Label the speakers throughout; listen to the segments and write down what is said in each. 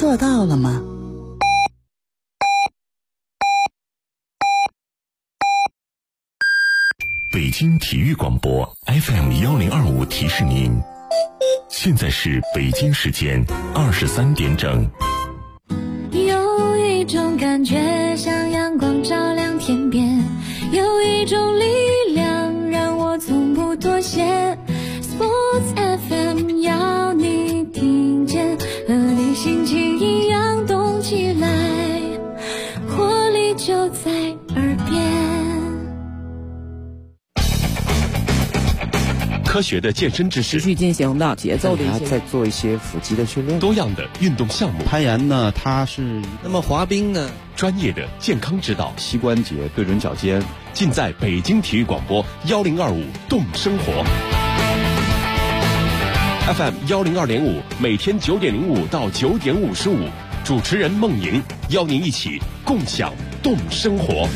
Speaker 1: 做到了吗？
Speaker 2: 北京体育广播 FM1025提示您，现在是北京时间23点整。
Speaker 3: 有一种感觉像阳光照亮天边，有一种力量让我从不妥协。 Sports FM 要你听见，和你心情一样动起来，活力就在耳边。
Speaker 4: 科学的健身知识，
Speaker 5: 持续进行的节奏的一些，
Speaker 6: 再做一些腹肌的训练，
Speaker 4: 多样的运动项目。
Speaker 6: 攀岩呢，它是
Speaker 7: 那么滑冰呢，
Speaker 4: 专业的健康指导，
Speaker 6: 膝关节对准脚尖，
Speaker 4: 尽在北京体育广播1025动生活 FM 102.5，每天9点05到9点55，主持人孟莹邀您一起共享动生活。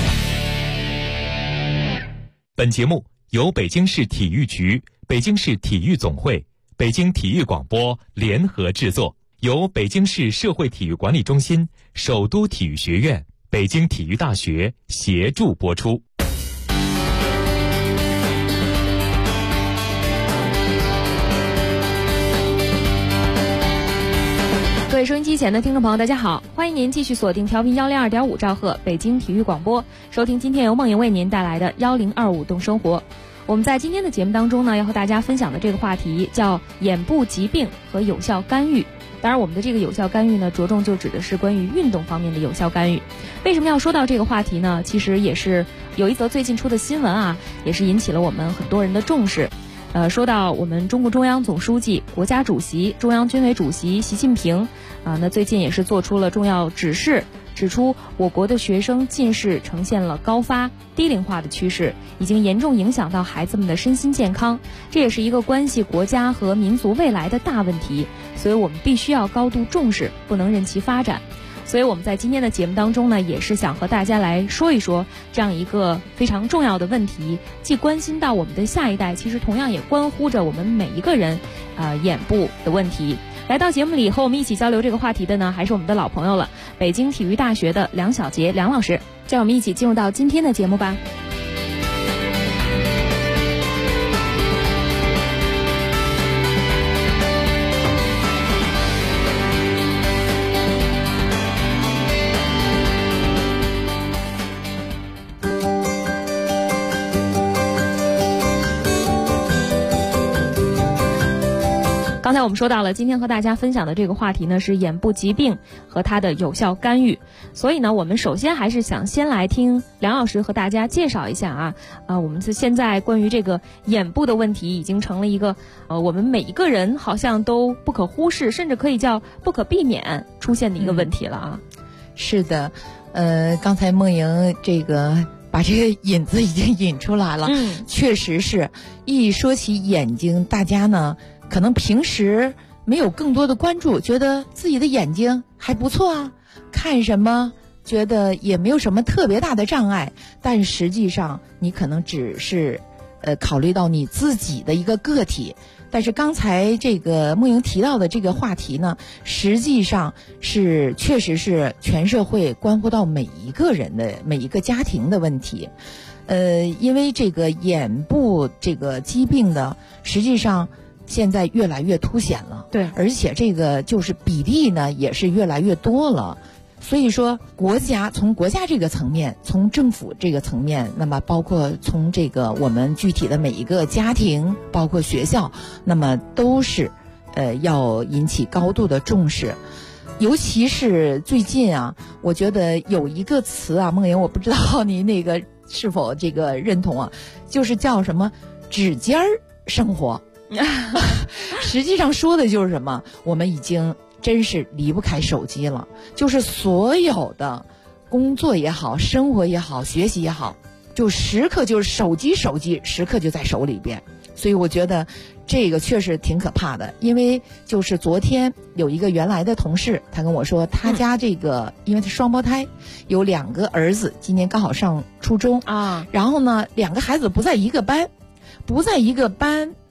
Speaker 8: 本节目由北京市体育局、北京市体育总会、北京体育广播联合制作，由北京市社会体育管理中心、首都体育学院、北京体育大学协助播出。
Speaker 9: 各位收音机前的听众朋友，大家好，欢迎您继续锁定调频102.5兆赫北京体育广播，收听今天由梦莹为您带来的1025动生活。我们在今天的节目当中呢，要和大家分享的这个话题叫眼部疾病和有效干预。当然我们的这个有效干预呢，着重就指的是关于运动方面的有效干预。为什么要说到这个话题呢？其实也是有一则最近出的新闻啊，也是引起了我们很多人的重视。说到我们中共中央总书记、国家主席、中央军委主席习近平那最近也是做出了重要指示，指出我国的学生近视呈现了高发低龄化的趋势，已经严重影响到孩子们的身心健康，这也是一个关系国家和民族未来的大问题，所以我们必须要高度重视，不能任其发展。所以我们在今天的节目当中呢，也是想和大家来说一说这样一个非常重要的问题，既关心到我们的下一代，其实同样也关乎着我们每一个人眼部的问题。来到节目里和我们一起交流这个话题的呢，还是我们的老朋友了，北京体育大学的梁晓杰梁老师。让我们一起进入到今天的节目吧。刚才我们说到了，今天和大家分享的这个话题呢是眼部疾病和它的有效干预，所以呢我们首先还是想先来听梁老师和大家介绍一下我们现在关于这个眼部的问题已经成了一个我们每一个人好像都不可忽视，甚至可以叫不可避免出现的一个问题了啊。
Speaker 5: 是的，刚才梦莹这个把这个引子已经引出来了，确实是一说起眼睛，大家呢可能平时没有更多的关注，觉得自己的眼睛还不错啊，看什么觉得也没有什么特别大的障碍，但实际上你可能只是考虑到你自己的一个个体。但是刚才这个梦莹提到的这个话题呢，实际上是确实是全社会关乎到每一个人的每一个家庭的问题。因为这个眼部这个疾病的实际上现在越来越凸显了，
Speaker 9: 对，
Speaker 5: 而且这个就是比例呢也是越来越多了。所以说从国家这个层面，从政府这个层面，那么包括从这个我们具体的每一个家庭，包括学校，那么都是要引起高度的重视。尤其是最近啊，我觉得有一个词啊，梦莹我不知道你那个是否这个认同啊，就是叫什么指尖儿生活实际上说的就是什么，我们已经真是离不开手机了，就是所有的工作也好，生活也好，学习也好，就时刻就是手机时刻就在手里边。所以我觉得这个确实挺可怕的。因为就是昨天有一个原来的同事，他跟我说他家这个因为他双胞胎，有2个儿子，今年刚好上初中啊，然后呢2个孩子不在一个班，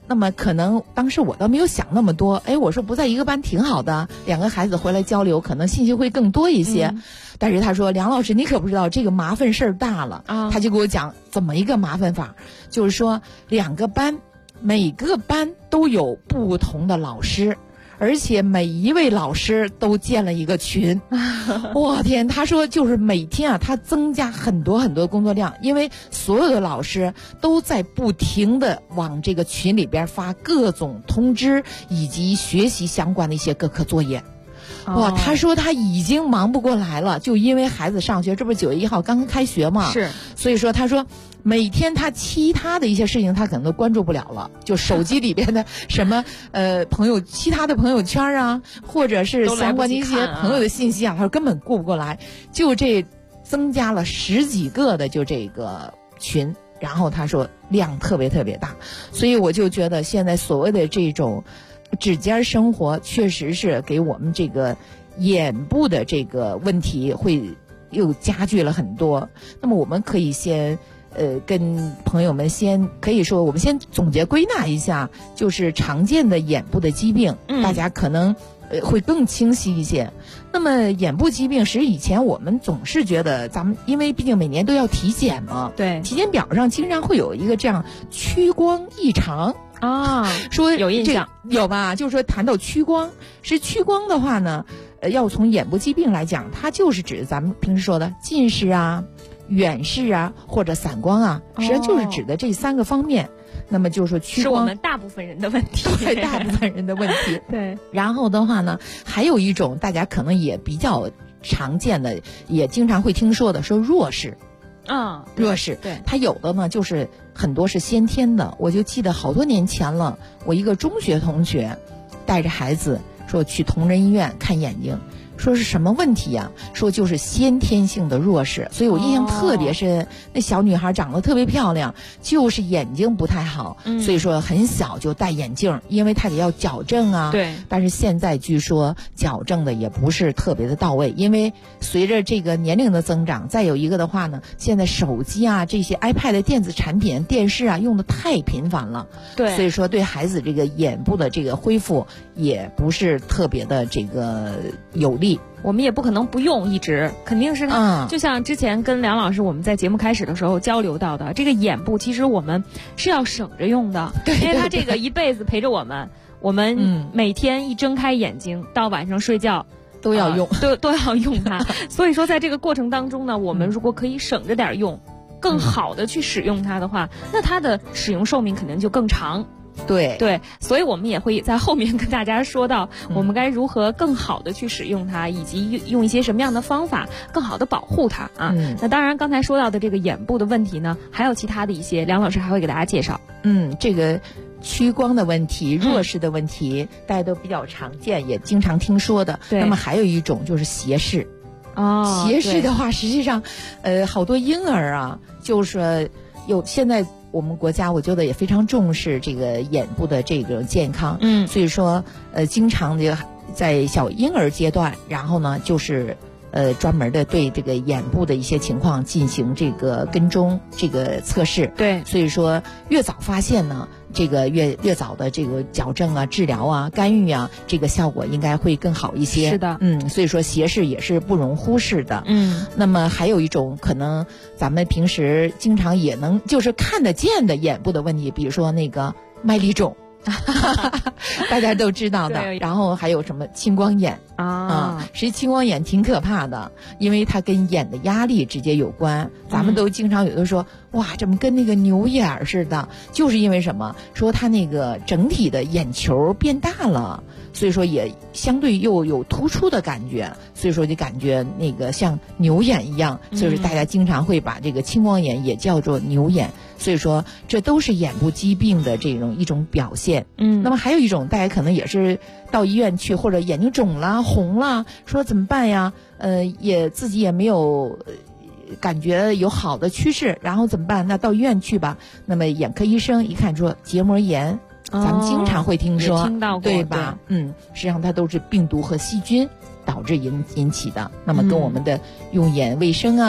Speaker 5: 那么可能当时我倒没有想那么多，我说不在一个班挺好的，两个孩子回来交流，可能信息会更多一些。但是他说，梁老师你可不知道这个麻烦事儿大了啊！他就给我讲怎么一个麻烦法，就是说2个班，每个班都有不同的老师。而且每一位老师都建了一个群，我天！他说就是每天啊，他增加很多很多工作量，因为所有的老师都在不停的往这个群里边发各种通知以及学习相关的一些各科作业。哇，他说他已经忙不过来了，就因为孩子上学，这不是9月1号刚刚开学嘛？是，所以说他说每天他其他的一些事情他可能都关注不了了，就手机里边的什么其他的朋友圈啊，或者是相关的一些朋友的信息啊，他说根本顾不过来，就这增加了10几个的就这个群，然后他说量特别特别大，所以我就觉得现在所谓的这种指尖生活确实是给我们这个眼部的这个问题会又加剧了很多。那么我们可以先跟朋友们可以说我们先总结归纳一下，就是常见的眼部的疾病，大家可能会更清晰一些。那么眼部疾病实以前我们总是觉得咱们因为毕竟每年都要体检嘛，对，体检表上经常会有一个这样屈光异常啊，说
Speaker 9: 有印象
Speaker 5: 有吧？就是说谈到屈光，是屈光的话呢，要从眼部疾病来讲，它就是指咱们平时说的近视啊、远视啊或者散光啊，实际上就是指的这3个方面。那么就是说屈光
Speaker 9: 是我们大部分人的问题，
Speaker 5: 对，大部分人的问题。
Speaker 9: 对，
Speaker 5: 然后的话呢，还有一种大家可能也比较常见的，也经常会听说的，说弱视。弱视，对，它有的呢就是很多是先天的。我就记得好多年前了，我一个中学同学带着孩子说去同仁医院看眼睛，说是什么问题呀？说就是先天性的弱视，所以我印象特别深。那小女孩长得特别漂亮，就是眼睛不太好，所以说很小就戴眼镜，因为她得要矫正啊。对。但是现在据说矫正的也不是特别的到位，因为随着这个年龄的增长，再有一个的话呢，现在手机啊这些 iPad 的电子产品、电视啊用的太频繁了。对。所以说对孩子这个眼部的这个恢复也不是特别的这个有利。
Speaker 9: 我们也不可能不用一直，肯定是就像之前跟梁老师我们在节目开始的时候交流到的，这个眼部其实我们是要省着用的，因为它这个一辈子陪着我们，我们每天一睁开眼睛到晚上睡觉
Speaker 5: 都要用，
Speaker 9: 都要用它。所以说在这个过程当中呢，我们如果可以省着点用，更好的去使用它的话，那它的使用寿命肯定就更长。对，所以我们也会在后面跟大家说到我们该如何更好的去使用它，以及用一些什么样的方法更好的保护它啊。那当然刚才说到的这个眼部的问题呢，还有其他的一些，梁老师还会给大家介绍。
Speaker 5: 这个屈光的问题、弱视的问题，大家都比较常见，也经常听说的。那么还有一种就是斜视。斜视的话，实际上好多婴儿啊，就是现在我们国家我觉得也非常重视这个眼部的这个健康，所以说经常的在小婴儿阶段，然后呢就是专门的对这个眼部的一些情况进行这个跟踪这个测试。对，所以说越早发现呢，这个越早的这个矫正啊、治疗啊、干预啊，这个效果应该会更好一些。是的，所以说斜视也是不容忽视的。那么还有一种可能咱们平时经常也能就是看得见的眼部的问题，比如说那个麦粒肿。大家都知道的，然后还有什么青光眼实际青光眼挺可怕的，因为它跟眼的压力直接有关。咱们都经常有的说，哇，怎么跟那个牛眼似的？就是因为什么？说它那个整体的眼球变大了，所以说也相对又有突出的感觉，所以说就感觉那个像牛眼一样，所以说大家经常会把这个青光眼也叫做牛眼。所以说这都是眼部疾病的这种一种表现。那么还有一种大家可能也是到医院去，或者眼睛肿了红了，说怎么办呀？也自己也没有感觉有好的趋势，然后怎么办？那到医院去吧。那么眼科医生一看说结膜炎，咱们经常会听说，听到过，对吧？实际上它都是病毒和细菌导致引起的。那么跟我们的用眼卫生啊、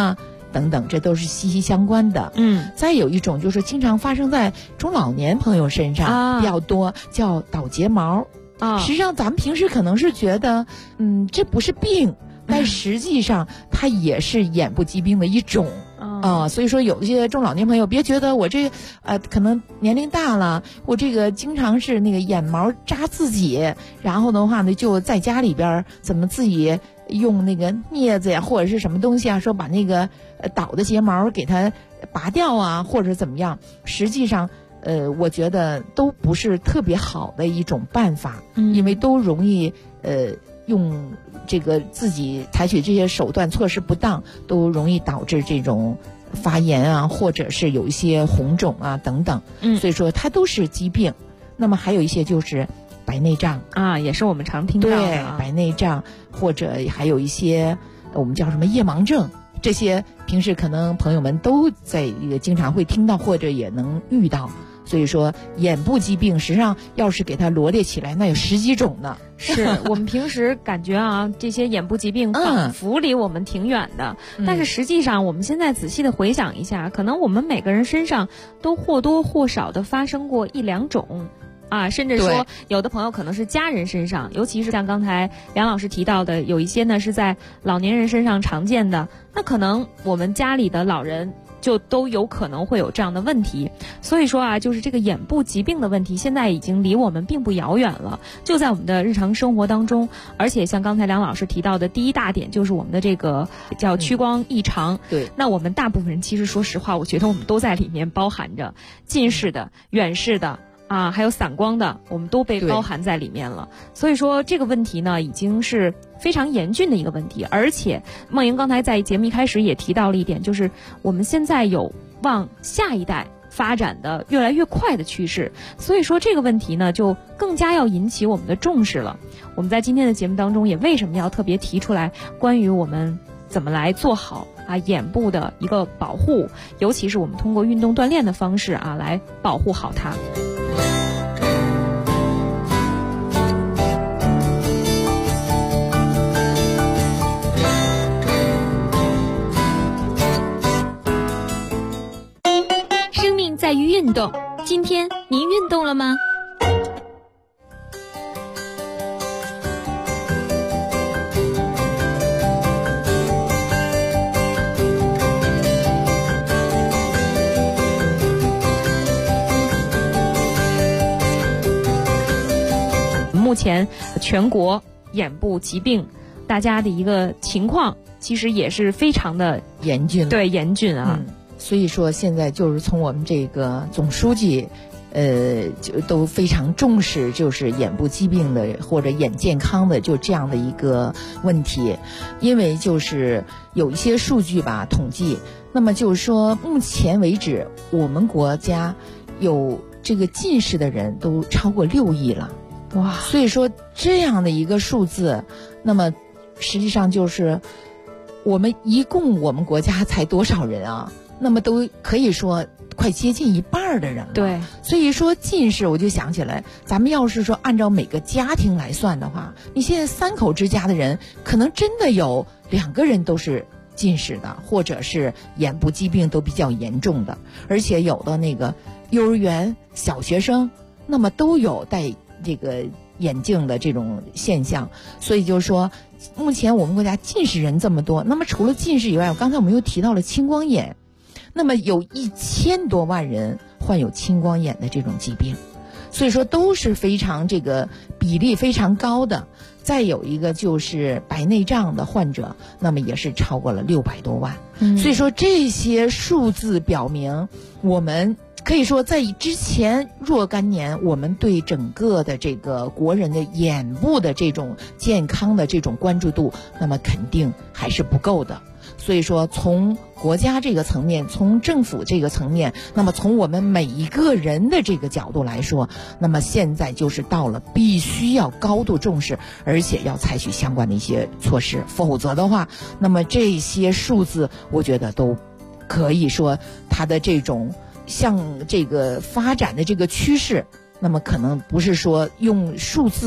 Speaker 5: 等等，这都是息息相关的。再有一种就是经常发生在中老年朋友身上比较多，叫倒睫毛。实际上咱们平时可能是觉得这不是病，但实际上它也是眼部疾病的一种。所以说有一些中老年朋友别觉得我这可能年龄大了，我这个经常是那个眼毛扎自己，然后的话呢就在家里边怎么自己用那个镊子呀或者是什么东西啊，说把那个倒的睫毛给它拔掉啊，或者怎么样，实际上我觉得都不是特别好的一种办法，因为都容易用这个自己采取这些手段措施不当，都容易导致这种发炎啊，或者是有一些红肿啊等等。所以说它都是疾病。那么还有一些就是白内障
Speaker 9: 也是我们常听到的。
Speaker 5: 对，白内障，或者还有一些我们叫什么夜盲症，这些平时可能朋友们都也经常会听到，或者也能遇到。所以说眼部疾病实际上要是给它罗列起来，那有10几种呢。
Speaker 9: 是我们平时感觉这些眼部疾病仿佛离我们挺远的，但是实际上我们现在仔细的回想一下，可能我们每个人身上都或多或少的发生过1、2种。甚至说有的朋友可能是家人身上，尤其是像刚才梁老师提到的，有一些呢是在老年人身上常见的，那可能我们家里的老人就都有可能会有这样的问题。所以说就是这个眼部疾病的问题现在已经离我们并不遥远了，就在我们的日常生活当中。而且像刚才梁老师提到的第一大点，就是我们的这个叫屈光异常。
Speaker 5: 对，
Speaker 9: 那我们大部分人其实说实话，我觉得我们都在里面包含着近视的、远视的还有散光的，我们都被包含在里面了。所以说这个问题呢已经是非常严峻的一个问题。而且梦莹刚才在节目一开始也提到了一点，就是我们现在有往下一代发展的越来越快的趋势，所以说这个问题呢就更加要引起我们的重视了。我们在今天的节目当中也为什么要特别提出来关于我们怎么来做好眼部的一个保护，尤其是我们通过运动锻炼的方式来保护好它。
Speaker 3: 生命在于运动，今天您运动了吗？
Speaker 9: 目前全国眼部疾病大家的一个情况其实也是非常的
Speaker 5: 严峻。
Speaker 9: 对，严峻
Speaker 5: 所以说现在就是从我们这个总书记就都非常重视就是眼部疾病的或者眼健康的就这样的一个问题。因为就是有一些数据统计，那么就是说目前为止我们国家有这个近视的人都超过6亿了。
Speaker 9: 哇！
Speaker 5: 所以说这样的一个数字，那么实际上就是我们国家才多少人啊？那么都可以说快接近1半的人了。
Speaker 9: 对，
Speaker 5: 所以说近视我就想起来，咱们要是说按照每个家庭来算的话，你现在3口之家的人可能真的有2个人都是近视的，或者是眼部疾病都比较严重的，而且有的那个幼儿园小学生那么都有戴这个眼镜的这种现象。所以就是说目前我们国家近视人这么多，那么除了近视以外，刚才我们又提到了青光眼，那么有1000多万人患有青光眼的这种疾病，所以说都是非常这个比例非常高的。再有一个就是白内障的患者，那么也是超过了600多万。所以说这些数字表明，我们可以说在之前若干年，我们对整个的这个国人的眼部的这种健康的这种关注度，那么肯定还是不够的。所以说从国家这个层面，从政府这个层面，那么从我们每一个人的这个角度来说，那么现在就是到了必须要高度重视，而且要采取相关的一些措施，否则的话，那么这些数字我觉得都可以说它的这种向这个发展的这个趋势，那么可能不是说用数字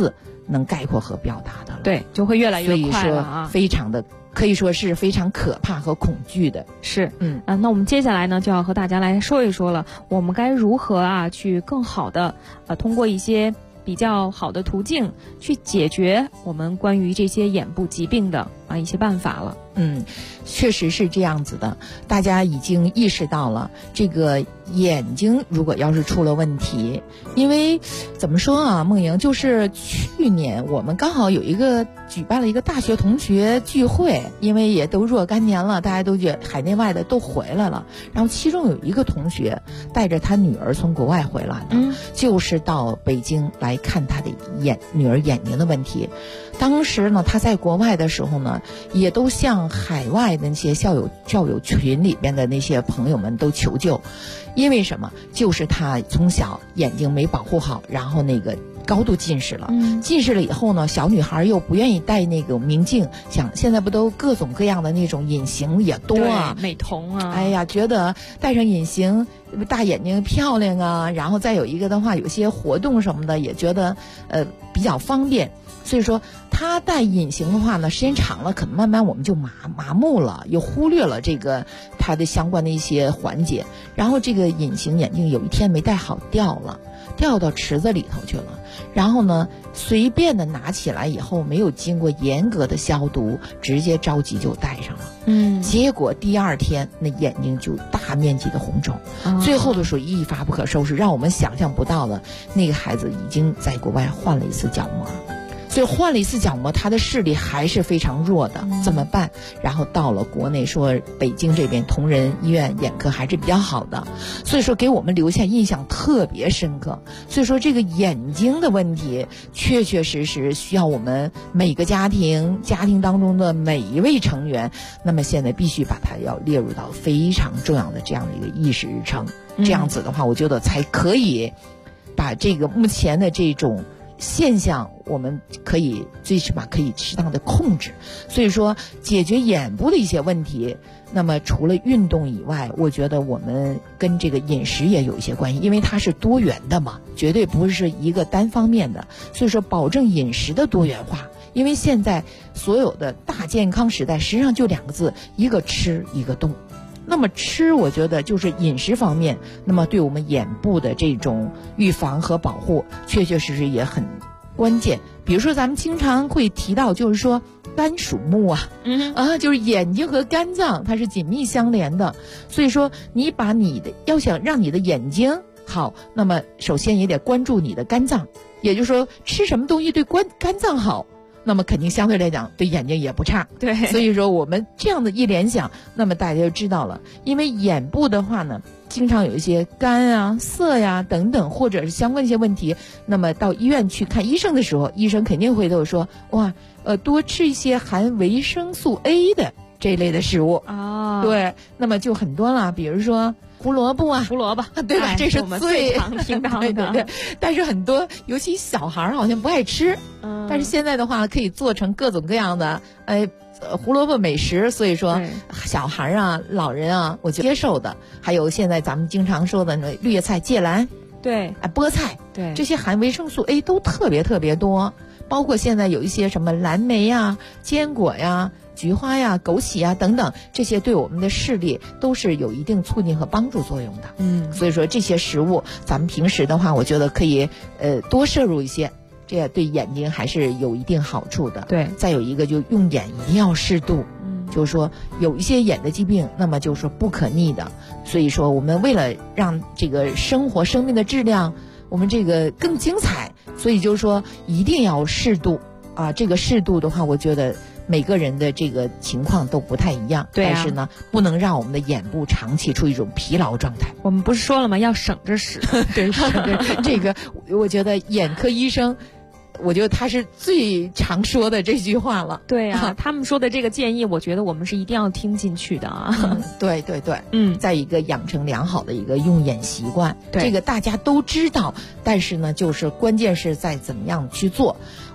Speaker 5: 能概括和表达的了。
Speaker 9: 对，就会越来越快了
Speaker 5: 所以说
Speaker 9: 啊，
Speaker 5: 非常的可以说是非常可怕和恐惧的。
Speaker 9: 是，那我们接下来呢就要和大家来说一说了，我们该如何啊去更好的通过一些比较好的途径去解决我们关于这些眼部疾病的一些办法了。
Speaker 5: 确实是这样子的，大家已经意识到了这个眼睛如果要是出了问题，因为怎么说啊，梦莹，就是去年我们刚好举办了一个大学同学聚会，因为也都若干年了，大家都觉得海内外的都回来了，然后其中有一个同学带着他女儿从国外回来的，就是到北京来看他的女儿眼睛的问题。当时呢，他在国外的时候呢，也都向海外的那些校友群里边的那些朋友们都求救。因为什么？就是他从小眼睛没保护好，然后那个高度近视了。近视了以后呢，小女孩又不愿意戴那个明镜，现在不都各种各样的那种隐形也多啊，
Speaker 9: 美瞳啊，
Speaker 5: 哎呀，觉得戴上隐形大眼睛漂亮啊，然后再有一个的话，有些活动什么的也觉得比较方便。所以说他戴隐形的话呢，时间长了可能慢慢我们就麻木了，又忽略了这个他的相关的一些环节，然后这个隐形眼镜有一天没戴好掉到池子里头去了，然后呢随便的拿起来以后，没有经过严格的消毒，直接着急就戴上了。结果第二天那眼睛就大面积的红肿，最后的时候一发不可收拾，让我们想象不到的，那个孩子已经在国外换了一次角膜。所以换了一次角膜，他的视力还是非常弱的，怎么办？然后到了国内，说北京这边同仁医院眼科还是比较好的，所以说给我们留下印象特别深刻。所以说这个眼睛的问题，确确实实需要我们每个家庭当中的每一位成员，那么现在必须把它要列入到非常重要的这样的一个议事日程。这样子的话，我觉得才可以把这个目前的这种现象，我们最起码可以适当的控制。所以说解决眼部的一些问题，那么除了运动以外，我觉得我们跟这个饮食也有一些关系，因为它是多元的嘛，绝对不是一个单方面的。所以说保证饮食的多元化，因为现在所有的大健康时代实际上就两个字，一个吃一个动。那么吃，我觉得就是饮食方面，那么对我们眼部的这种预防和保护，确确实实也很关键。比如说咱们经常会提到，就是说肝属木啊，就是眼睛和肝脏它是紧密相连的。所以说你要想让你的眼睛好，那么首先也得关注你的肝脏，也就是说吃什么东西对肝脏好，那么肯定相对来讲对眼睛也不差。
Speaker 9: 对，
Speaker 5: 所以说我们这样的一联想，那么大家就知道了。因为眼部的话呢，经常有一些干啊、涩呀等等，或者是相关一些问题，那么到医院去看医生的时候，医生肯定会都说，多吃一些含维生素 A 的这一类的食物。对，那么就很多了，比如说胡萝卜，对吧？这是
Speaker 9: 我们最常听到的。
Speaker 5: 对。但是很多，尤其小孩好像不爱吃。但是现在的话，可以做成各种各样的胡萝卜美食，所以说小孩啊、老人啊，我就接受的。还有现在咱们经常说的绿叶菜、芥蓝，
Speaker 9: 对，
Speaker 5: 菠菜，
Speaker 9: 对，
Speaker 5: 这些含维生素 A 都特别特别多。包括现在有一些什么蓝莓呀、坚果呀、菊花呀、枸杞呀等等，这些对我们的视力都是有一定促进和帮助作用的。所以说这些食物，咱们平时的话，我觉得可以多摄入一些，这也对眼睛还是有一定好处的。
Speaker 9: 对，
Speaker 5: 再有一个就用眼一定要适度。就是说有一些眼的疾病，那么就是说不可逆的。所以说我们为了让这个生命的质量，我们这个更精彩，所以就是说一定要适度啊。这个适度的话，我觉得每个人的这个情况都不太一样。
Speaker 9: 对啊，
Speaker 5: 但是呢，不能让我们的眼部长期处于一种疲劳状态。
Speaker 9: 我们不是说了吗？要省着使。
Speaker 5: 对，这个我觉得眼科医生，我觉得他是最常说的这句话了。
Speaker 9: 对啊，他们说的这个建议，我觉得我们是一定要听进去的啊。
Speaker 5: 对，再一个养成良好的一个用眼习惯，
Speaker 9: 对，
Speaker 5: 这个大家都知道，但是呢，就是关键是在怎么样去做。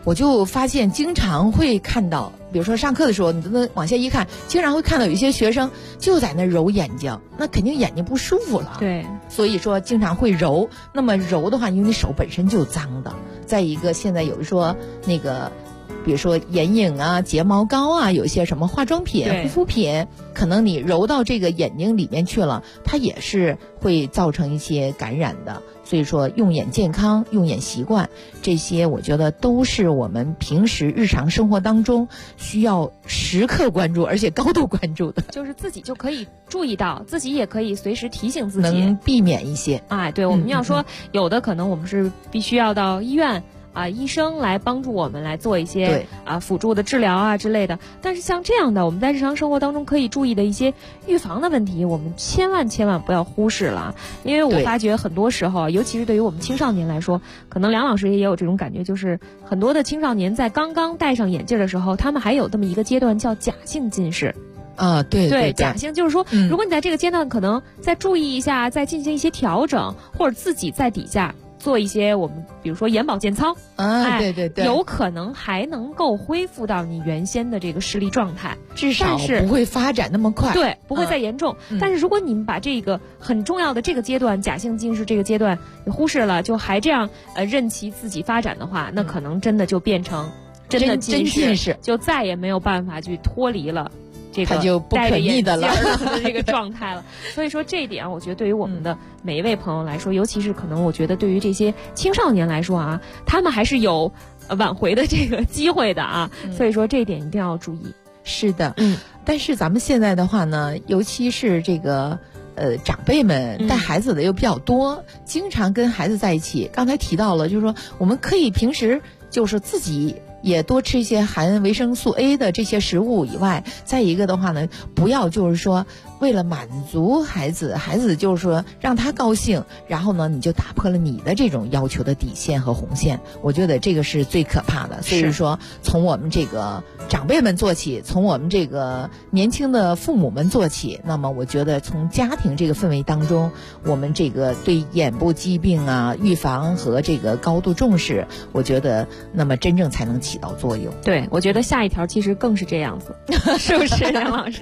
Speaker 5: 我就发现经常会看到，比如说上课的时候，你都能往下一看，经常会看到有一些学生就在那揉眼睛，那肯定眼睛不舒服了。
Speaker 9: 对，
Speaker 5: 所以说经常会揉。那么揉的话，因为你手本身就脏的，再一个现在有说那个，比如说眼影啊、睫毛膏啊，有一些什么化妆品、护肤品，可能你揉到这个眼睛里面去了，它也是会造成一些感染的。所以说用眼健康、用眼习惯，这些我觉得都是我们平时日常生活当中需要时刻关注，而且高度关注的。
Speaker 9: 就是自己就可以注意到，自己也可以随时提醒自己，
Speaker 5: 能避免一些。
Speaker 9: 哎，对，我们要说有的可能我们是必须要到医院。医生来帮助我们来做一些辅助的治疗啊之类的。但是像这样的我们在日常生活当中可以注意的一些预防的问题，我们千万不要忽视了。因为我发觉很多时候，尤其是对于我们青少年来说，可能梁老师也有这种感觉，就是很多的青少年在刚刚戴上眼镜的时候，他们还有这么一个阶段叫假性近视。
Speaker 5: 对，
Speaker 9: 假性就是说，如果你在这个阶段可能再注意一下，再进行一些调整，或者自己在底下做一些我们比如说眼保健操
Speaker 5: 对，
Speaker 9: 有可能还能够恢复到你原先的这个视力状态，
Speaker 5: 至少不会发展那么快，
Speaker 9: 对，不会再严重。但是如果你们把这个很重要的这个阶段，假性近视这个阶段你忽视了，就还这样任其自己发展的话，那可能真的就变成真的近视，就再也没有办法去脱离了这个
Speaker 5: 它就不可逆的了
Speaker 9: 的这个状态了。所以说这一点，我觉得对于我们的每一位朋友来说，尤其是可能我觉得对于这些青少年来说啊，他们还是有挽回的这个机会的啊。所以说这一点一定要注意。
Speaker 5: 是的，但是咱们现在的话呢，尤其是这个长辈们带孩子的又比较多，经常跟孩子在一起。刚才提到了，就是说我们可以平时就是自己也多吃一些含维生素 A 的这些食物以外，再一个的话呢，不要就是说为了满足孩子就是说让他高兴，然后呢你就打破了你的这种要求的底线和红线，我觉得这个是最可怕的。所以说从我们这个长辈们做起，从我们这个年轻的父母们做起，那么我觉得从家庭这个氛围当中，我们这个对眼部疾病啊预防和这个高度重视，我觉得那么真正才能起到作用。
Speaker 9: 对，我觉得下一条其实更是这样子，是不是梁老师？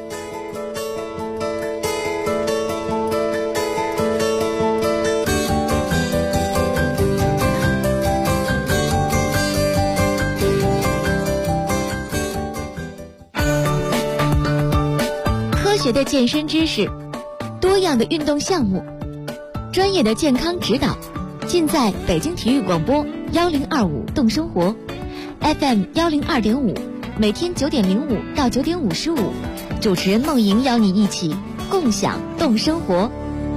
Speaker 3: 科学的健身知识，多样的运动项目，专业的健康指导，尽在北京体育广播1025动生活 FM 102.5，每天9点05到9点55，主持人梦莹邀你一起共享动生活。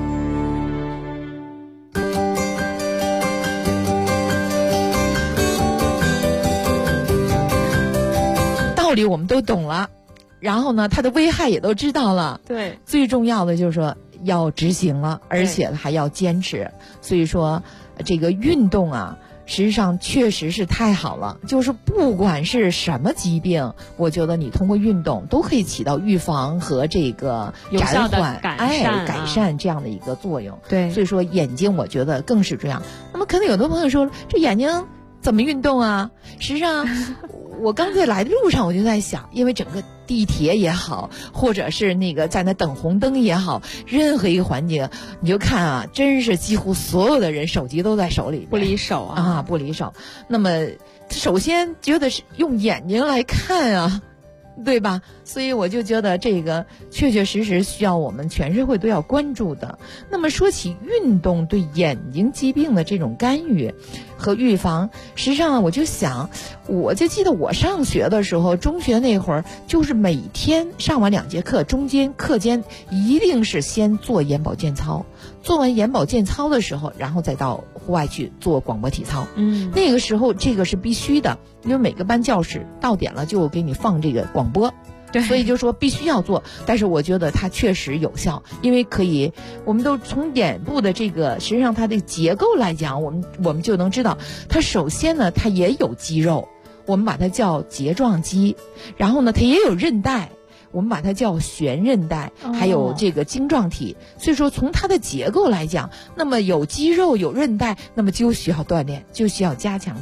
Speaker 5: 道理我们都懂了，然后呢它的危害也都知道了，
Speaker 9: 对，
Speaker 5: 最重要的就是说要执行了，而且还要坚持。所以说这个运动啊实际上确实是太好了，就是不管是什么疾病，我觉得你通过运动都可以起到预防和这个
Speaker 9: 有效的
Speaker 5: 改善这样的一个作用。
Speaker 9: 对，
Speaker 5: 所以说眼睛我觉得更是这样。那么可能有的朋友说这眼睛怎么运动啊？实际上我刚才来的路上我就在想，因为整个地铁也好，或者是那个在那等红灯也好，任何一个环节你就看啊，真是几乎所有的人手机都在手里，
Speaker 9: 不离手啊，
Speaker 5: 不离手。那么首先觉得是用眼睛来看啊，对吧？所以我就觉得这个确确实实需要我们全社会都要关注的。那么说起运动对眼睛疾病的这种干预和预防，实际上我就想，我就记得我上学的时候，中学那会儿，就是每天上完2节课，中间课间一定是先做眼保健操，做完眼保健操的时候，然后再到户外去做广播体操。那个时候这个是必须的，因为每个班教室到点了就给你放这个广播。
Speaker 9: 对，
Speaker 5: 所以就说必须要做，但是我觉得它确实有效，因为可以，我们都从眼部的这个实际上它的结构来讲，我们就能知道，它首先呢它也有肌肉，我们把它叫睫状肌，然后呢它也有韧带，我们把它叫悬韧带，还有这个晶状体。所以说从它的结构来讲，那么有肌肉有韧带，那么就需要锻炼，就需要加强它。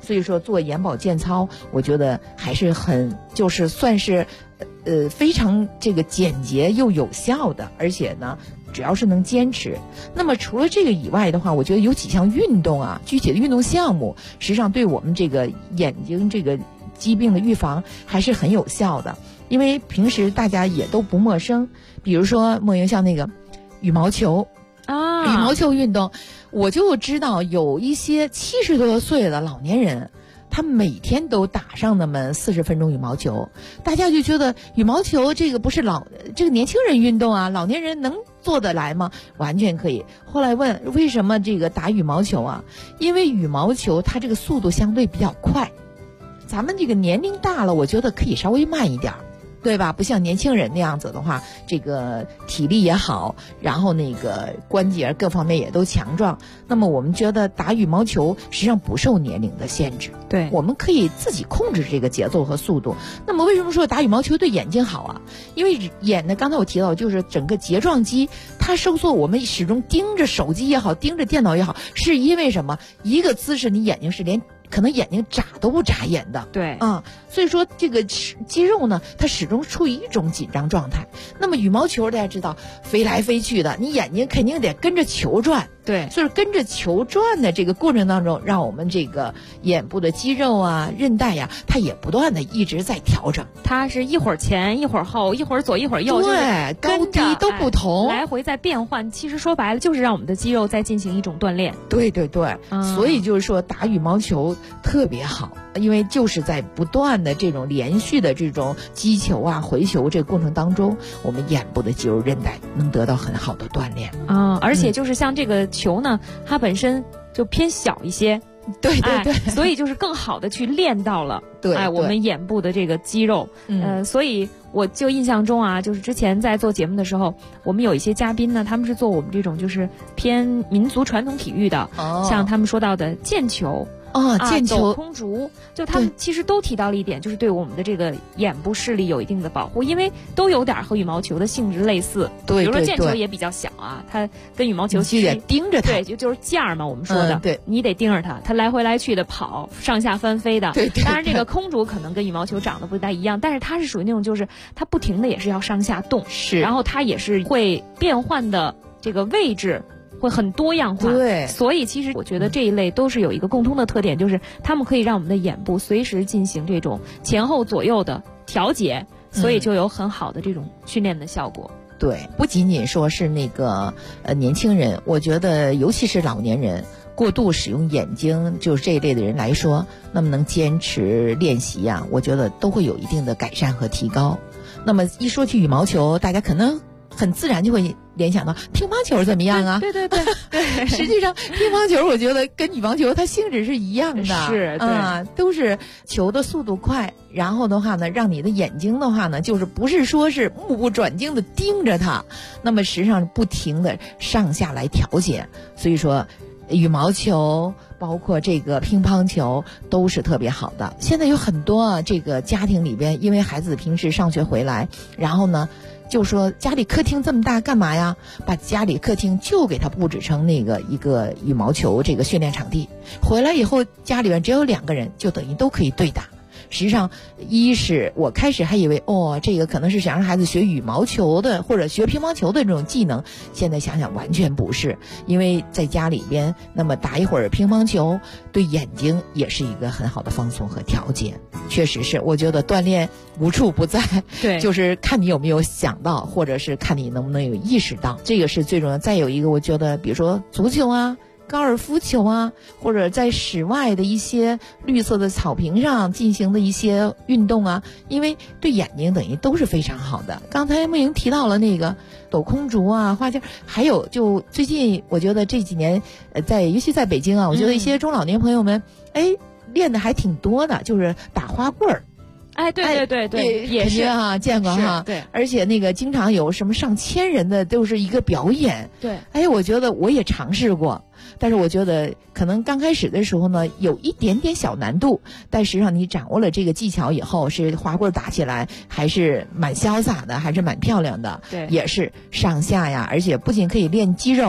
Speaker 5: 所以说做眼保健操，我觉得还是很就是算是非常这个简洁又有效的，而且呢只要是能坚持。那么除了这个以外的话，我觉得有几项运动啊，具体的运动项目实际上对我们这个眼睛这个疾病的预防还是很有效的。因为平时大家也都不陌生，比如说梦莹像那个羽毛球啊，羽毛球运动，我就知道有一些70多岁的老年人，他每天都打上那么40分钟羽毛球，大家就觉得羽毛球这个不是这个年轻人运动啊，老年人能做得来吗？完全可以。后来问为什么这个打羽毛球啊？因为羽毛球它这个速度相对比较快，咱们这个年龄大了，我觉得可以稍微慢一点，对吧？不像年轻人那样子的话，这个体力也好，然后那个关节各方面也都强壮。那么我们觉得打羽毛球实际上不受年龄的限制，
Speaker 9: 对，
Speaker 5: 我们可以自己控制这个节奏和速度。那么为什么说打羽毛球对眼睛好啊？因为眼呢，刚才我提到就是整个睫状肌它收缩，我们始终盯着手机也好，盯着电脑也好，是因为什么？一个姿势你眼睛是可能眼睛眨都不眨眼的，
Speaker 9: 对
Speaker 5: 啊，所以说这个肌肉呢，它始终处于一种紧张状态。那么羽毛球大家知道飞来飞去的，你眼睛肯定得跟着球转，
Speaker 9: 对，
Speaker 5: 所以跟着球转的这个过程当中，让我们这个眼部的肌肉啊、韧带呀，它也不断的一直在调整。
Speaker 9: 它是一会儿前一会儿后，一会儿左一会儿右，
Speaker 5: 对，高低都不同，
Speaker 9: 来回在变换。其实说白了就是让我们的肌肉在进行一种锻炼。
Speaker 5: 对对对，所以就是说打羽毛球特别好，因为就是在不断的这种连续的这种击球啊、回球这个过程当中，我们眼部的肌肉韧带能得到很好的锻炼
Speaker 9: 啊。而且就是像这个球呢，它本身就偏小一些。
Speaker 5: 对对对，
Speaker 9: 所以就是更好的去练到了，
Speaker 5: 对，
Speaker 9: 我们眼部的这个肌肉，所以我就印象中啊，就是之前在做节目的时候，我们有一些嘉宾呢，他们是做我们这种就是偏民族传统体育的，像他们说到的毽球。
Speaker 5: 毽球、
Speaker 9: 抖空竹，就他们其实都提到了一点，就是对我们的这个眼部视力有一定的保护，因为都有点和羽毛球的性质类似。
Speaker 5: 对，
Speaker 9: 比如说毽球也比较小啊，它跟羽毛球其实
Speaker 5: 盯着它，
Speaker 9: 对，就是件儿嘛，我们说的，
Speaker 5: 对，
Speaker 9: 你得盯着它，它来回来去的跑，上下翻飞的。
Speaker 5: 对。
Speaker 9: 当然，这个空竹可能跟羽毛球长得不太一样，但是它是属于那种就是它不停的也是要上下动，
Speaker 5: 是，
Speaker 9: 然后它也是会变换的这个位置。会很多样化，
Speaker 5: 对，
Speaker 9: 所以其实我觉得这一类都是有一个共通的特点，就是它们可以让我们的眼部随时进行这种前后左右的调节，所以就有很好的这种训练的效果。
Speaker 5: 对，不仅仅说是那个年轻人，我觉得尤其是老年人过度使用眼睛，就是这一类的人来说，那么能坚持练习呀，我觉得都会有一定的改善和提高。那么一说起羽毛球，大家可能很自然就会联想到乒乓球怎么样啊？
Speaker 9: 对。
Speaker 5: 实际上乒乓球我觉得跟羽毛球它性质是一样的，
Speaker 9: 是，对，
Speaker 5: 都是球的速度快，然后的话呢，让你的眼睛的话呢，就是不是说是目不转睛的盯着它，那么实际上不停的上下来调节。所以说羽毛球包括这个乒乓球都是特别好的。现在有很多这个家庭里边，因为孩子平时上学回来，然后呢就说家里客厅这么大干嘛呀？把家里客厅就给他布置成那个一个羽毛球这个训练场地。回来以后家里边只有2个人，就等于都可以对打。实际上，一是我开始还以为这个可能是想让孩子学羽毛球的或者学乒乓球的这种技能，现在想想完全不是，因为在家里边那么打一会儿乒乓球，对眼睛也是一个很好的放松和调节。确实是，我觉得锻炼无处不在，
Speaker 9: 对，
Speaker 5: 就是看你有没有想到，或者是看你能不能有意识到，这个是最重要。再有一个，我觉得比如说足球啊、高尔夫球啊，或者在室外的一些绿色的草坪上进行的一些运动啊，因为对眼睛等于都是非常好的。刚才梦莹提到了那个抖空竹啊、花架，还有就最近我觉得这几年尤其在北京啊，我觉得一些中老年朋友们练的还挺多的，就是打花棍儿。
Speaker 9: 对，也是
Speaker 5: 啊，见过哈。
Speaker 9: 对，
Speaker 5: 而且那个经常有什么上千人的都是一个表演。
Speaker 9: 对，
Speaker 5: 我觉得我也尝试过，但是我觉得可能刚开始的时候呢，有一点点小难度，但实际上你掌握了这个技巧以后，是花棍打起来还是蛮潇洒的，还是蛮漂亮的。
Speaker 9: 对，
Speaker 5: 也是上下呀，而且不仅可以练肌肉，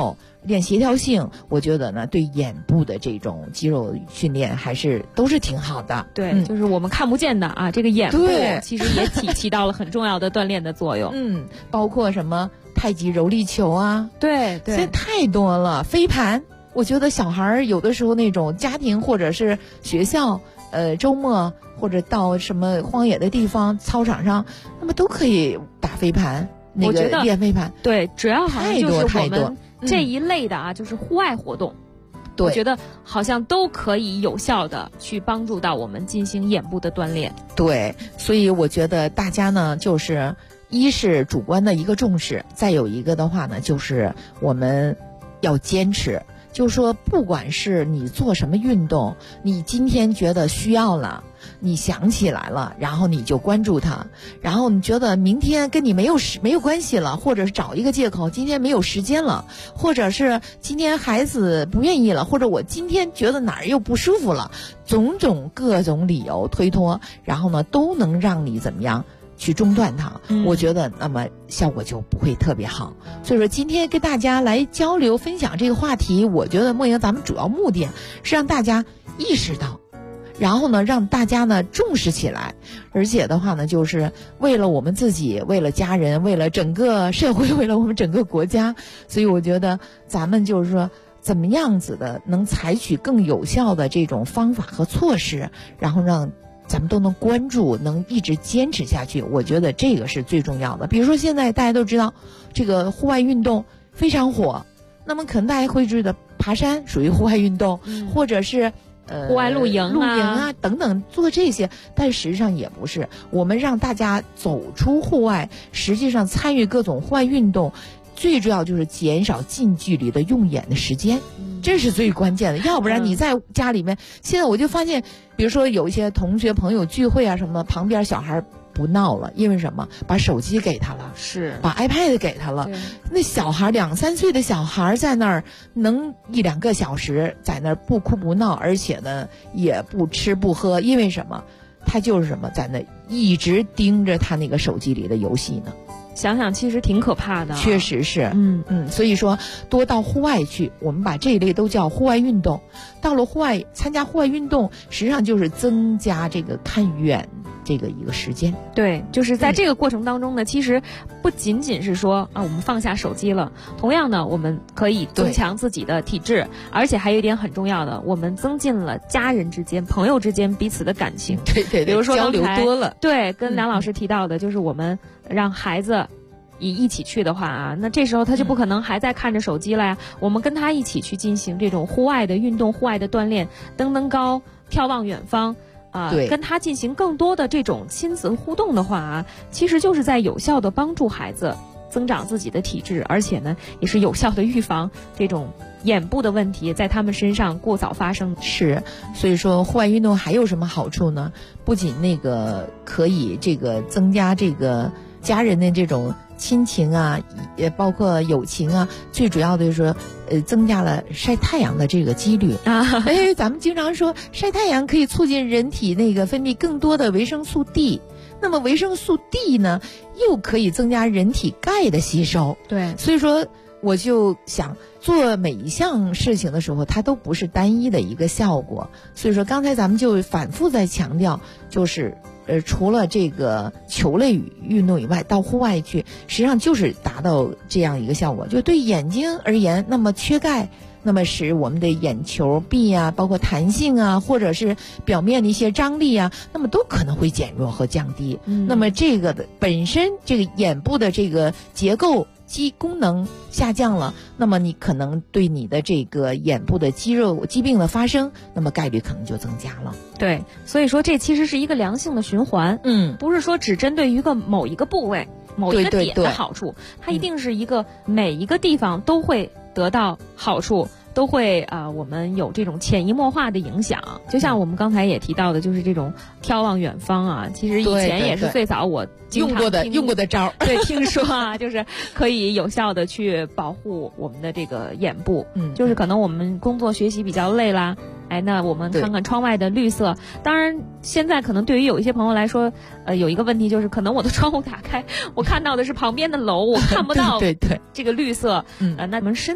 Speaker 5: 练协调性，我觉得呢，对眼部的这种肌肉训练都是挺好的。
Speaker 9: 对，就是我们看不见的啊，这个眼部
Speaker 5: 对
Speaker 9: 其实也起到了很重要的锻炼的作用。
Speaker 5: 包括什么太极柔力球啊，
Speaker 9: 对，
Speaker 5: 现在太多了，飞盘。我觉得小孩有的时候那种家庭或者是学校，周末或者到什么荒野的地方操场上，那么都可以打飞盘，那个练飞盘。
Speaker 9: 对，主要好像就是我们这一类的啊，就是户外活动。
Speaker 5: 对，
Speaker 9: 我觉得好像都可以有效的去帮助到我们进行眼部的锻炼。
Speaker 5: 对，所以我觉得大家呢，就是一是主观的一个重视，再有一个的话呢，就是我们要坚持。就是说，不管是你做什么运动，你今天觉得需要了，你想起来了，然后你就关注它，然后你觉得明天跟你没有关系了，或者是找一个借口，今天没有时间了，或者是今天孩子不愿意了，或者我今天觉得哪儿又不舒服了，各种理由推脱，然后呢，都能让你怎么样去中断它，我觉得那么效果就不会特别好。所以说今天跟大家来交流分享这个话题，我觉得莫言咱们主要目的是让大家意识到，然后呢让大家呢重视起来，而且的话呢就是为了我们自己，为了家人，为了整个社会，为了我们整个国家。所以我觉得咱们就是说怎么样子的能采取更有效的这种方法和措施，然后让咱们都能关注，能一直坚持下去，我觉得这个是最重要的。比如说现在大家都知道这个户外运动非常火，那么可能大家会觉得爬山属于户外运动，或者是
Speaker 9: 户外露营
Speaker 5: 啊等等做这些，但实际上也不是。我们让大家走出户外，实际上参与各种户外运动，最主要就是减少近距离的用眼的时间，这是最关键的。要不然你在家里面，现在我就发现，比如说有一些同学朋友聚会啊什么的，旁边小孩不闹了，因为什么？把手机给他了，
Speaker 9: 是
Speaker 5: 把 iPad 给他了。那小孩2、3岁的小孩在那儿能1、2个小时在那儿不哭不闹，而且呢也不吃不喝，因为什么？他就是什么，在那一直盯着他那个手机里的游戏呢。
Speaker 9: 想想其实挺可怕的，
Speaker 5: 确实是，所以说多到户外去，我们把这一类都叫户外运动。到了户外参加户外运动，实际上就是增加这个看远这个一个时间。
Speaker 9: 对，就是在这个过程当中呢，其实不仅仅是说啊，我们放下手机了，同样呢，我们可以增强自己的体质，而且还有一点很重要的，我们增进了家人之间、朋友之间彼此的感情。
Speaker 5: 对，
Speaker 9: 比如说
Speaker 5: 交流多了。
Speaker 9: 对，跟梁老师提到的，就是我们让孩子一起去的话啊，那这时候他就不可能还在看着手机了呀。我们跟他一起去进行这种户外的运动、户外的锻炼，登高、眺望远方跟他进行更多的这种亲子互动的话啊，其实就是在有效的帮助孩子增长自己的体质，而且呢，也是有效的预防这种眼部的问题在他们身上过早发生。
Speaker 5: 是，所以说户外运动还有什么好处呢？不仅那个可以这个增加这个家人的这种亲情啊，也包括友情啊，最主要的就是说，增加了晒太阳的这个几率啊。咱们经常说晒太阳可以促进人体那个分泌更多的维生素 D， 那么维生素 D 呢，又可以增加人体钙的吸收。
Speaker 9: 对，
Speaker 5: 所以说我就想做每一项事情的时候，它都不是单一的一个效果。所以说刚才咱们就反复在强调，就是除了这个球类运动以外，到户外去，实际上就是达到这样一个效果。就对眼睛而言，那么缺钙，那么使我们的眼球壁啊，包括弹性啊，或者是表面的一些张力啊，那么都可能会减弱和降低。那么这个的本身这个眼部的这个结构功能下降了，那么你可能对你的这个眼部的肌肉疾病的发生，那么概率可能就增加了。
Speaker 9: 对，所以说这其实是一个良性的循环，不是说只针对于某一个部位、某一个点的好处，它一定是一个每一个地方都会得到好处。都会我们有这种潜移默化的影响。就像我们刚才也提到的，就是这种眺望远方啊，其实以前也是最早我
Speaker 5: 用过的招。
Speaker 9: 对，听说啊，就是可以有效的去保护我们的这个眼部。就是可能我们工作学习比较累啦，那我们看看窗外的绿色。当然，现在可能对于有一些朋友来说，有一个问题就是，可能我的窗户打开，我看到的是旁边的楼，我看不到这个绿色。那我们室内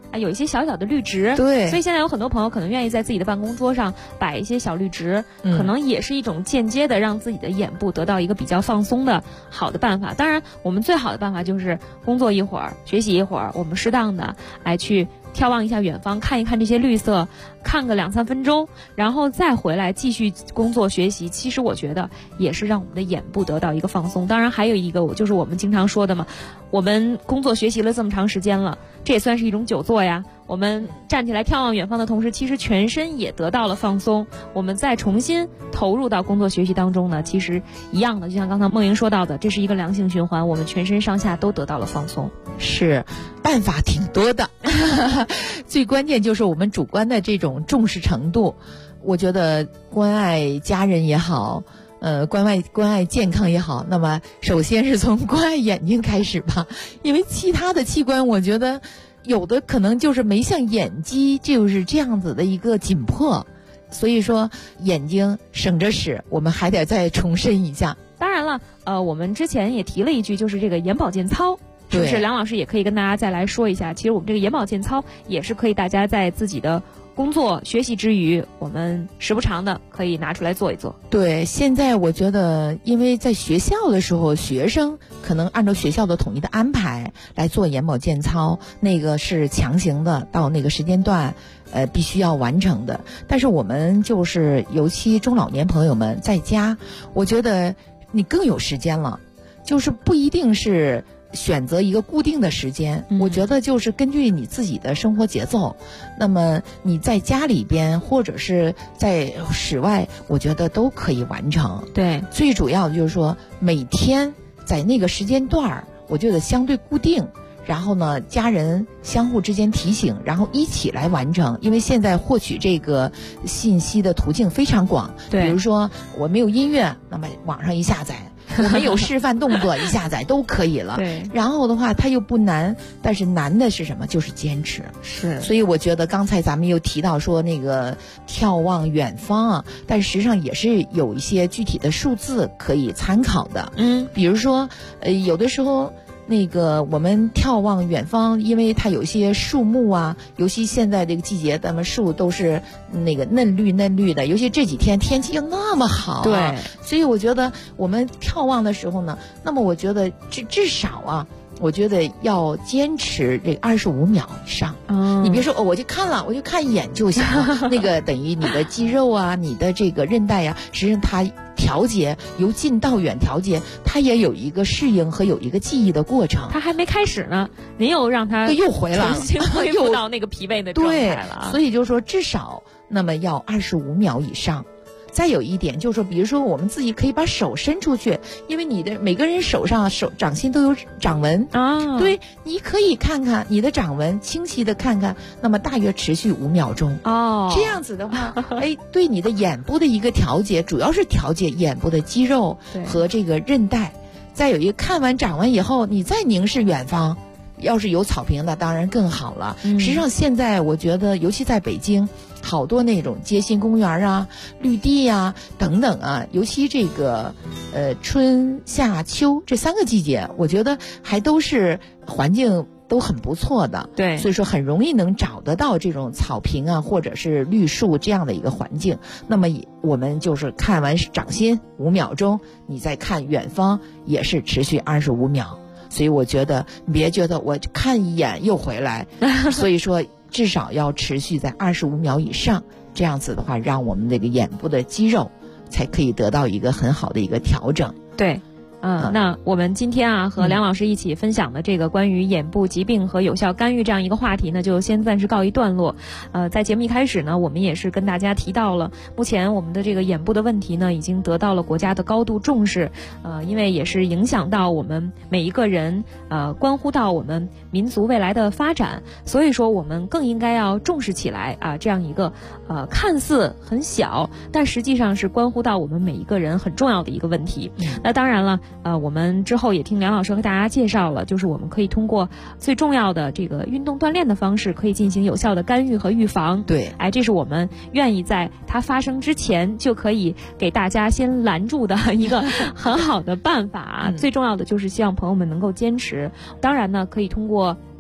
Speaker 9: 有一些小小的绿植。
Speaker 5: 对，
Speaker 9: 所以现在有很多朋友可能愿意在自己的办公桌上摆一些小绿植，可能也是一种间接的让自己的眼部得到一个比较放松的好的办法。当然，我们最好的办法就是工作一会儿，学习一会儿，我们适当的来去眺望一下远方，看一看这些绿色，看个2-3分钟，然后再回来继续工作学习。其实我觉得也是让我们的眼部得到一个放松。当然还有一个就是我们经常说的嘛，我们工作学习了这么长时间了，这也算是一种久坐呀。我们站起来眺望远方的同时，其实全身也得到了放松。我们再重新投入到工作学习当中呢，其实一样的，就像刚才梦莹说到的，这是一个良性循环，我们全身上下都得到了放松。
Speaker 5: 是，办法挺多的最关键就是我们主观的这种重视程度。我觉得关爱家人也好，关爱健康也好，那么首先是从关爱眼睛开始吧，因为其他的器官我觉得有的可能就是没像眼肌就是这样子的一个紧迫，所以说眼睛省着使，我们还得再重申一下。
Speaker 9: 当然了，我们之前也提了一句，就是这个眼保健操，是不是梁老师也可以跟大家再来说一下？其实我们这个眼保健操也是可以大家在自己的工作学习之余，我们时不常的可以拿出来做一做。
Speaker 5: 对，现在我觉得因为在学校的时候，学生可能按照学校的统一的安排来做眼保健操，那个是强行的，到那个时间段必须要完成的。但是我们就是尤其中老年朋友们在家，我觉得你更有时间了，就是不一定是选择一个固定的时间，我觉得就是根据你自己的生活节奏，那么你在家里边或者是在室外，我觉得都可以完成。
Speaker 9: 对，
Speaker 5: 最主要的就是说每天在那个时间段我觉得相对固定，然后呢家人相互之间提醒，然后一起来完成。因为现在获取这个信息的途径非常广，
Speaker 9: 对，
Speaker 5: 比如说我没有音乐，那么网上一下载我们有示范动作一下载都可以了。
Speaker 9: 对，
Speaker 5: 然后的话它又不难，但是难的是什么？就是坚持。
Speaker 9: 是，
Speaker 5: 所以我觉得刚才咱们又提到说那个眺望远方啊，但实际上也是有一些具体的数字可以参考的。比如说有的时候那个我们眺望远方，因为它有一些树木啊，尤其现在这个季节，咱们树都是那个嫩绿的，尤其这几天天气又那么好，
Speaker 9: 对，
Speaker 5: 所以我觉得我们眺望的时候呢，那么我觉得至少啊，我觉得要坚持这25秒以上。你别说我就看一眼就行了那个等于你的肌肉啊，你的这个韧带啊，实际上它调节由近到远调节，它也有一个适应和有一个记忆的过程。
Speaker 9: 它还没开始呢，您又让它
Speaker 5: 又回来了，
Speaker 9: 重新恢复到那个疲惫的状态了。
Speaker 5: 对，所以就是说至少那么要25秒以上。再有一点就是说，比如说我们自己可以把手伸出去，因为你的每个人手上掌心都有掌纹
Speaker 9: 啊，
Speaker 5: 对，你可以看看你的掌纹，清晰的看看，那么大约持续5秒钟
Speaker 9: 哦。
Speaker 5: 这样子的话，对你的眼部的一个调节，主要是调节眼部的肌肉和这个韧带。再有一个，看完掌纹以后，你再凝视远方。要是有草坪的当然更好了。实际上现在我觉得尤其在北京好多那种街心公园啊、绿地啊等等啊，尤其这个春夏秋这3个季节，我觉得还都是环境都很不错的。
Speaker 9: 对，
Speaker 5: 所以说很容易能找得到这种草坪啊或者是绿树这样的一个环境。那么我们就是看完掌心5秒钟，你再看远方也是持续25秒。所以我觉得你别觉得我看一眼又回来所以说至少要持续在25秒以上，这样子的话让我们这个眼部的肌肉才可以得到一个很好的一个调整。
Speaker 9: 对，那我们今天啊和梁老师一起分享的这个关于眼部疾病和有效干预这样一个话题呢，就先暂时告一段落。在节目一开始呢，我们也是跟大家提到了，目前我们的这个眼部的问题呢，已经得到了国家的高度重视。因为也是影响到我们每一个人，关乎到我们民族未来的发展，所以说我们更应该要重视起来啊，这样一个看似很小，但实际上是关乎到我们每一个人很重要的一个问题。那当然了。我们之后也听梁老师和大家介绍了，就是我们可以通过最重要的这个运动锻炼的方式，可以进行有效的干预和预防。
Speaker 5: 对，
Speaker 9: 这是我们愿意在它发生之前就可以给大家先拦住的一个很好的办法。最重要的就是希望朋友们能够坚持。当然呢，可以通过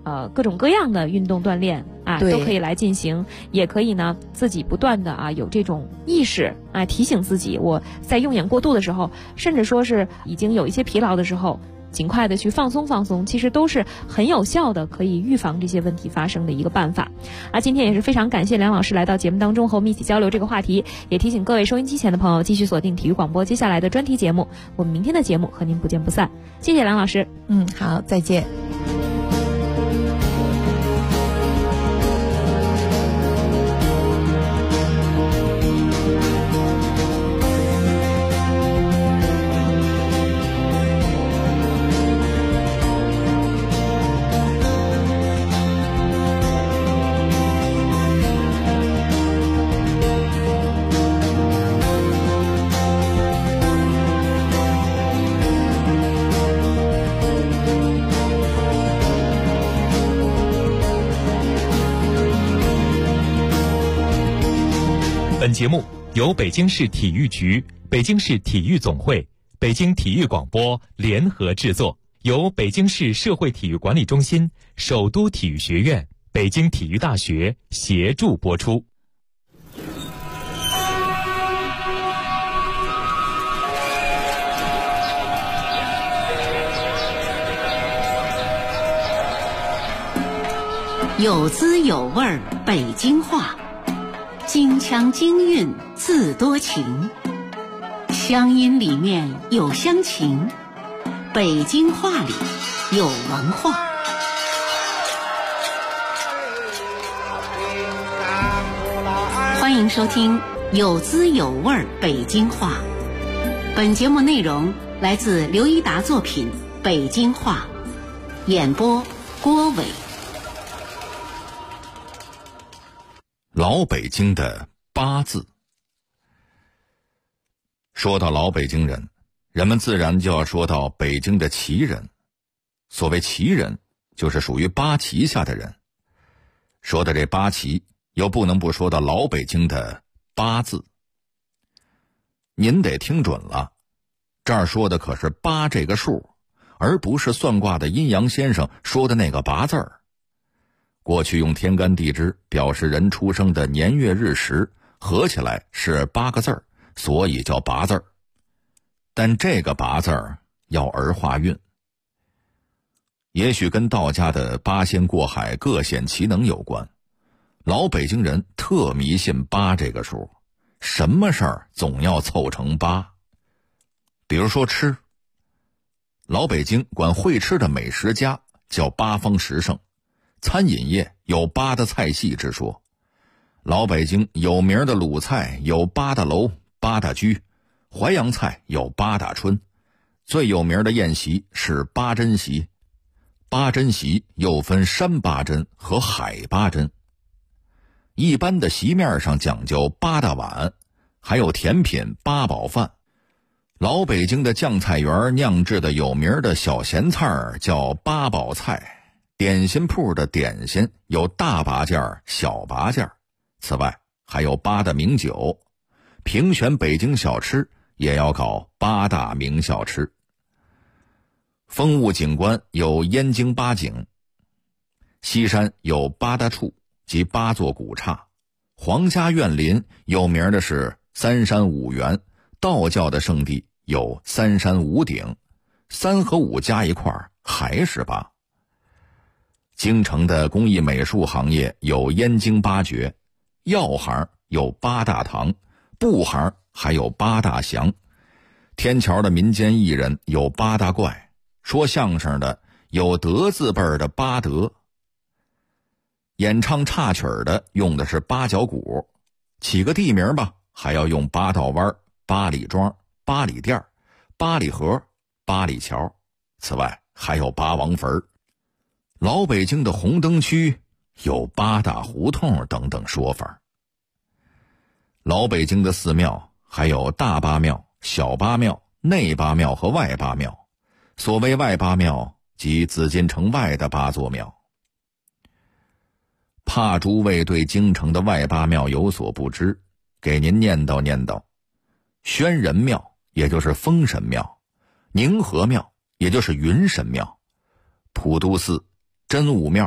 Speaker 9: 各种各样的运动锻炼啊，都可以来进行，也可以呢自己不断的啊有这种意识啊，提醒自己，我在用眼过度的时候，甚至说是已经有一些疲劳的时候，尽快的去放松放松，其实都是很有效的，可以预防这些问题发生的一个办法。今天也是非常感谢梁老师来到节目当中和我们一起交流这个话题，也提醒各位收音机前的朋友继续锁定体育广播接下来的专题节目，我们明天的节目和您不见不散。谢谢梁老师。
Speaker 5: 好，再见。
Speaker 8: 本节目由北京市体育局、北京市体育总会、北京体育广播联合制作，由北京市社会体育管理中心、首都体育学院、北京体育大学协助播出。
Speaker 1: 有滋有味儿北京话，京腔京韵自多情，乡音里面有乡情，北京话里有文化。欢迎收听有滋有味儿北京话。本节目内容来自刘一达作品《北京话》，演播郭伟。
Speaker 7: 老北京的八字。说到老北京人，人们自然就要说到北京的旗人。所谓旗人，就是属于八旗下的人。说到这八旗，又不能不说到老北京的八字。您得听准了，这儿说的可是八这个数，而不是算卦的阴阳先生说的那个八字儿。过去用天干地支表示人出生的年月日时，合起来是8个字儿，所以叫八字儿。但这个八字儿要儿化韵，也许跟道家的八仙过海各显其能有关。老北京人特迷信8这个数，什么事儿总要凑成8。比如说吃，老北京管会吃的美食家叫八方食圣，餐饮业有8大菜系之说。老北京有名的鲁菜有8大楼、8大居，淮扬菜有8大春，最有名的宴席是八珍席。八珍席又分山八珍和海八珍。一般的席面上讲究8大碗，还有甜品8宝饭。老北京的酱菜园酿制的有名的小咸菜叫8宝菜。点心铺的点心有大八件、小八件，此外还有8大名酒。评选北京小吃也要搞8大名小吃。风物景观有燕京八景，西山有8大处及8座古刹，皇家园林有名的是3山5园，道教的圣地有3山5顶，3和5加一块还是8。京城的工艺美术行业有燕京8绝，药行有8大堂，布行还有8大祥。天桥的民间艺人有8大怪，说相声的有德字辈的8德，演唱插曲的用的是8角鼓，起个地名吧，还要用8道湾、8里庄、8里店、8里河、8里桥。此外还有8王坟。老北京的红灯区有8大胡同等等说法。老北京的寺庙还有大八庙、小八庙、内八庙和外八庙。所谓外八庙，即紫禁城外的8座庙。怕诸位对京城的外八庙有所不知，给您念叨念叨。宣仁庙也就是封神庙，宁和庙也就是云神庙，普渡寺、真武庙、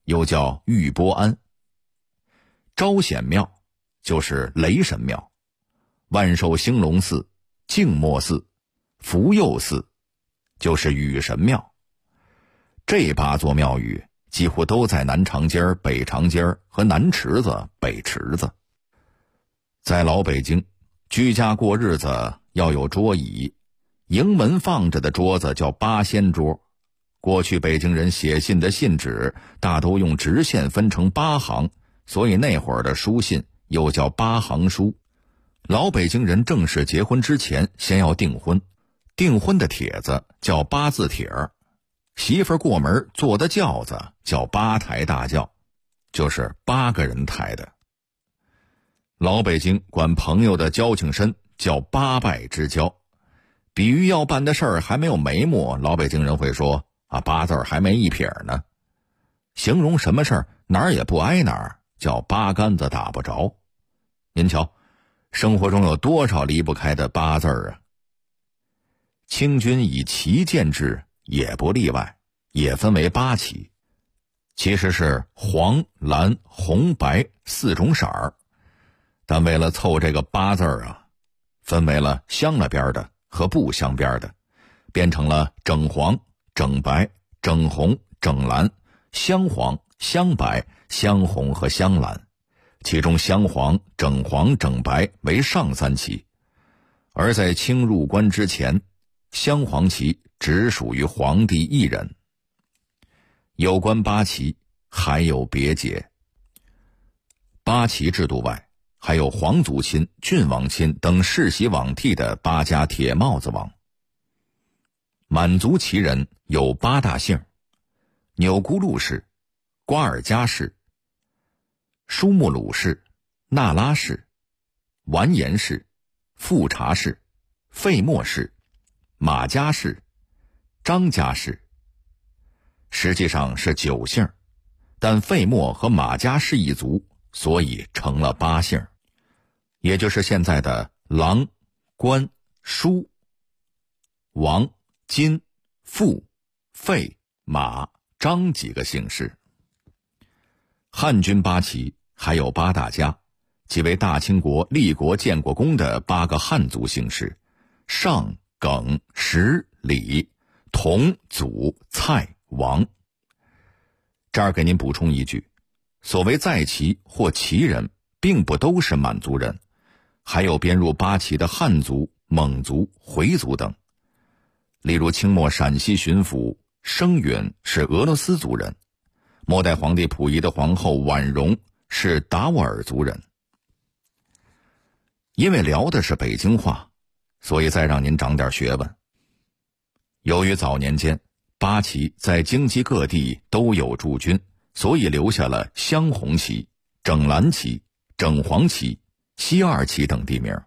Speaker 7: 又叫玉波庵。招显庙就是雷神庙，万寿兴隆寺、静默寺、福佑寺就是雨神庙。这8座庙宇几乎都在南长街、北长街和南池子、北池子。在老北京，居家过日子要有桌椅，迎门放着的桌子叫八仙桌。过去北京人写信的信纸大都用直线分成8行，所以那会儿的书信又叫8行书。老北京人正式结婚之前先要订婚，订婚的帖子叫8字帖儿，媳妇过门坐的轿子叫8抬大轿，就是8个人抬的。老北京管朋友的交情深叫8拜之交，比喻要办的事儿还没有眉目，老北京人会说8字还没一撇呢。形容什么事儿哪儿也不挨哪儿，叫8竿子打不着。您瞧，生活中有多少离不开的8字啊？清军以旗建制也不例外，也分为8旗，其实是黄、蓝、红、白4种色儿，但为了凑这个8字分为了镶了边的和不镶边的，变成了整黄、整白、整红、整蓝、镶黄、镶白、镶红和镶蓝，其中镶黄、整黄、整白为上3旗，而在清入关之前，镶黄旗只属于皇帝一人。有关8旗还有别解。8旗制度外，还有皇族亲、郡王亲等世袭罔替的8家铁帽子王。满族旗人有8大姓：钮钴禄氏、瓜尔佳氏、舒木鲁氏、那拉氏、完颜氏、富察氏、费默氏、马家氏、张家氏。实际上是9姓，但费默和马家氏一族，所以成了8姓，也就是现在的郎、关、舒、王、金、富、费、马、张几个姓氏。汉军8旗还有8大家，即为大清国立国建国功的8个汉族姓氏：尚、耿、石、李、佟、祖、蔡、王。这儿给您补充一句，所谓在旗或旗人并不都是满族人，还有编入8旗的汉族、蒙族、回族等。例如清末陕西巡抚生允是俄罗斯族人，末代皇帝溥仪的皇后婉容是达斡尔族人。因为聊的是北京话，所以再让您长点学问。由于早年间8旗在京畿各地都有驻军，所以留下了镶红旗、整蓝旗、整黄旗、西二旗等地名。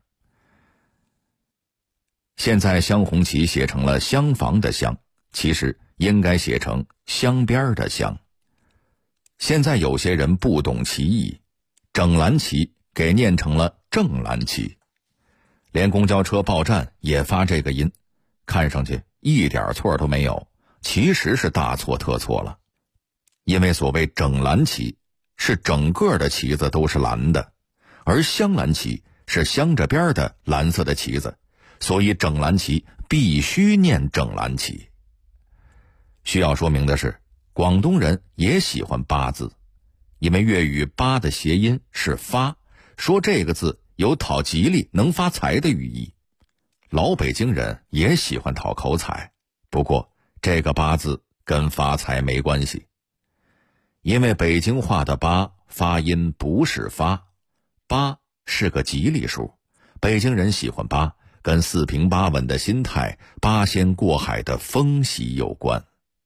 Speaker 7: 现在镶红旗写成了厢房的厢，其实应该写成镶边的镶。现在有些人不懂旗义，整蓝旗给念成了正蓝旗，连公交车报站也发这个音，看上去一点错都没有，其实是大错特错了。因为所谓整蓝旗是整个的旗子都是蓝的，而镶蓝旗是镶着边的蓝色的旗子，所以整蓝旗必须念整蓝旗。需要说明的是，广东人也喜欢8字，因为粤语8的谐音是发，说这个字有讨吉利能发财的寓意。老北京人也喜欢讨口彩，不过这个8字跟发财没关系，因为北京话的8发音不是发，8是个吉利数，北京人喜欢8，跟4平8稳的心态、8仙过海的风喜有关。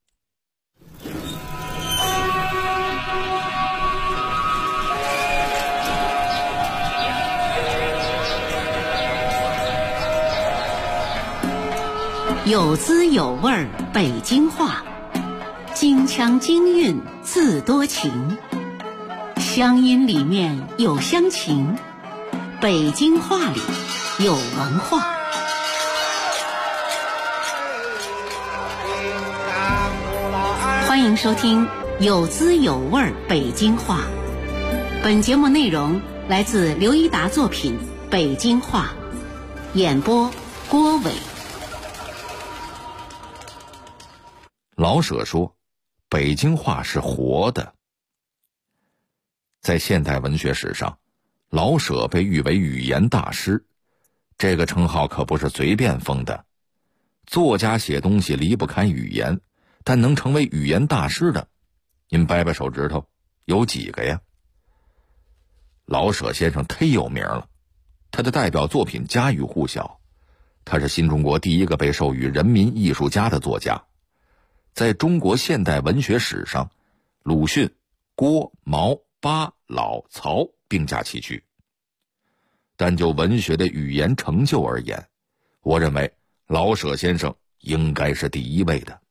Speaker 1: 有滋有味儿北京话，京腔京韵字多情，乡音里面有乡情，北京话里有文化。欢迎收听有滋有味北京话。本节目内容来自刘一达作品《北京话》，演播郭伟。
Speaker 7: 老舍说，北京话是活的。在现代文学史上，老舍被誉为语言大师，这个称号可不是随便封的。作家写东西离不开语言，但能成为语言大师的，您掰掰手指头，有几个呀？老舍先生忒有名了，他的代表作品家喻户晓，他是新中国第一个被授予人民艺术家的作家。在中国现代文学史上，鲁迅、郭、毛、巴、老、曹并驾齐驱。但就文学的语言成就而言，我认为老舍先生应该是第一位的。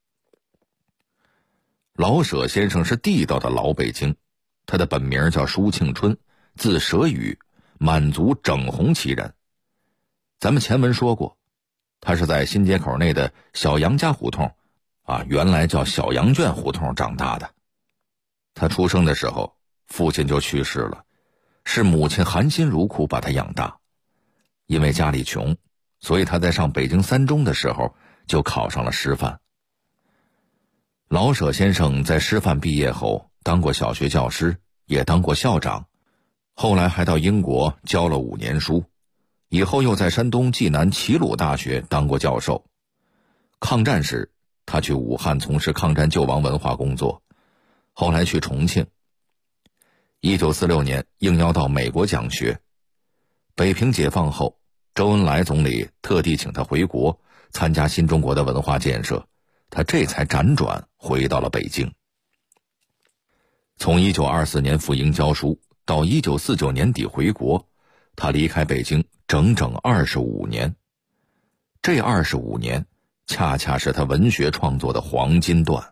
Speaker 7: 老舍先生是地道的老北京，他的本名叫舒庆春，字舍宇，满族整红旗人。咱们前文说过，他是在新街口内的小杨家胡同原来叫小羊圈胡同长大的。他出生的时候，父亲就去世了，是母亲含辛茹苦把他养大。因为家里穷，所以他在上北京三中的时候就考上了师范。老舍先生在师范毕业后当过小学教师，也当过校长，后来还到英国教了5年书，以后又在山东济南齐鲁大学当过教授。抗战时他去武汉从事抗战救亡文化工作，后来去重庆。1946年应邀到美国讲学。北平解放后，周恩来总理特地请他回国参加新中国的文化建设，他这才辗转回到了北京。从1924年赴英教书到1949年底回国，他离开北京整整25年。这25年恰恰是他文学创作的黄金段。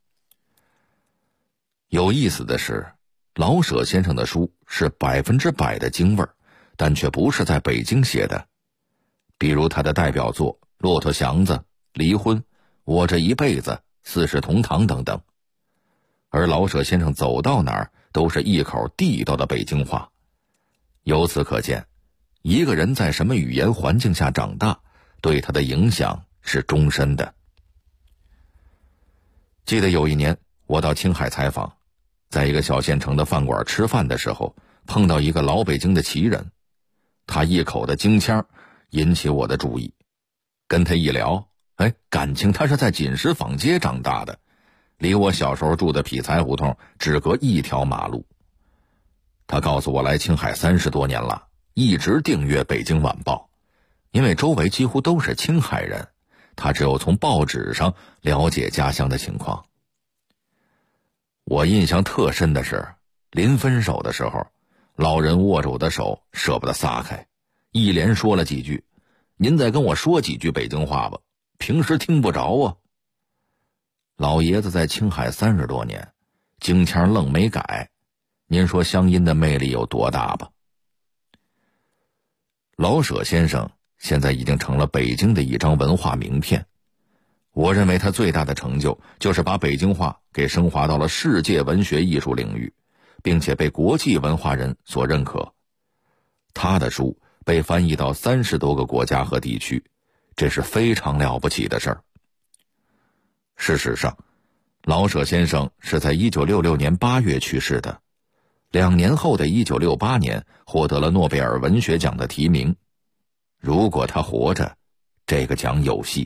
Speaker 7: 有意思的是，老舍先生的书是100%的京味儿，但却不是在北京写的。比如他的代表作《骆驼祥子》《离婚》《我这一辈子》《四世同堂》等等。而老舍先生走到哪儿都是一口地道的北京话。由此可见，一个人在什么语言环境下长大，对他的影响是终身的。记得有一年我到青海采访，在一个小县城的饭馆吃饭的时候，碰到一个老北京的旗人，他一口的京腔引起我的注意。跟他一聊，感情他是在锦石坊街长大的，离我小时候住的匹才胡同只隔一条马路。他告诉我来青海30多年了，一直订阅《北京晚报》，因为周围几乎都是青海人，他只有从报纸上了解家乡的情况。我印象特深的是，临分手的时候，老人握着我的手舍不得撒开，一连说了几句：“您再跟我说几句北京话吧，平时听不着啊。”老爷子在青海30多年，京腔愣没改，您说乡音的魅力有多大吧？老舍先生现在已经成了北京的一张文化名片。我认为他最大的成就就是把北京话给升华到了世界文学艺术领域，并且被国际文化人所认可。他的书被翻译到30多个国家和地区，这是非常了不起的事儿。事实上，老舍先生是在1966年8月去世的，2年后的1968年获得了诺贝尔文学奖的提名。如果他活着，这个奖有戏。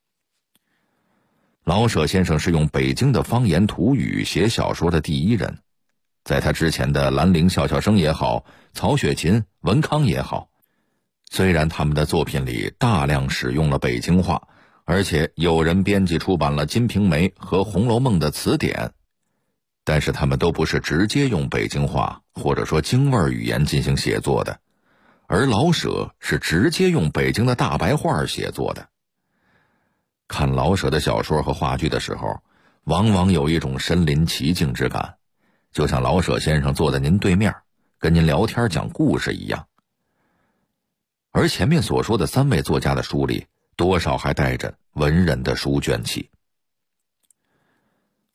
Speaker 7: 老舍先生是用北京的方言土语写小说的第一人，在他之前的兰陵笑笑生也好，曹雪芹、文康也好，虽然他们的作品里大量使用了北京话，而且有人编辑出版了《金瓶梅》和《红楼梦》的词典，但是他们都不是直接用北京话或者说京味语言进行写作的，而老舍是直接用北京的大白话写作的。看老舍的小说和话剧的时候，往往有一种身临其境之感，就像老舍先生坐在您对面，跟您聊天讲故事一样。而前面所说的3位作家的书里，多少还带着文人的书卷气。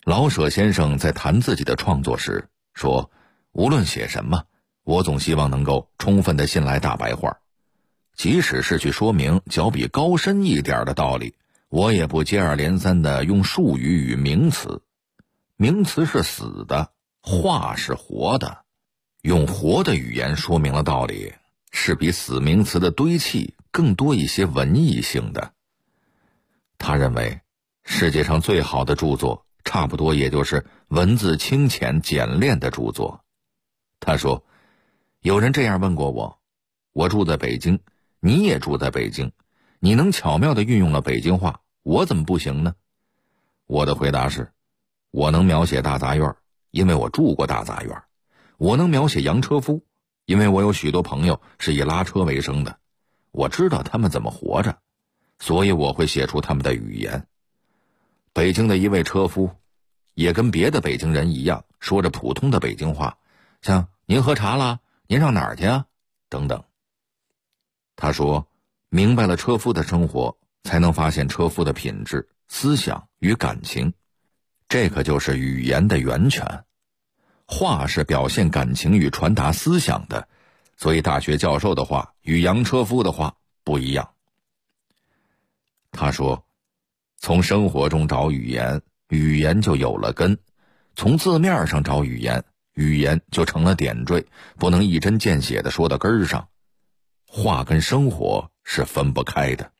Speaker 7: 老舍先生在谈自己的创作时说，无论写什么，我总希望能够充分地信赖大白话，即使是去说明较比高深一点的道理，我也不接二连三地用术语与名词。名词是死的，话是活的，用活的语言说明了道理，是比死名词的堆砌更多一些文艺性的。他认为世界上最好的著作差不多也就是文字清浅简练的著作。他说，有人这样问过我，我住在北京，你也住在北京，你能巧妙地运用了北京话，我怎么不行呢？我的回答是，我能描写大杂院，因为我住过大杂院，我能描写洋车夫，因为我有许多朋友是以拉车为生的，我知道他们怎么活着，所以我会写出他们的语言。北京的一位车夫也跟别的北京人一样，说着普通的北京话，像您喝茶啦，您上哪儿去啊等等。他说，明白了车夫的生活，才能发现车夫的品质、思想与感情，这可就是语言的源泉。话是表现感情与传达思想的，所以大学教授的话与洋车夫的话不一样。他说，从生活中找语言，语言就有了根；从字面上找语言，语言就成了点缀，不能一针见血地说到根儿上。话跟生活是分不开的。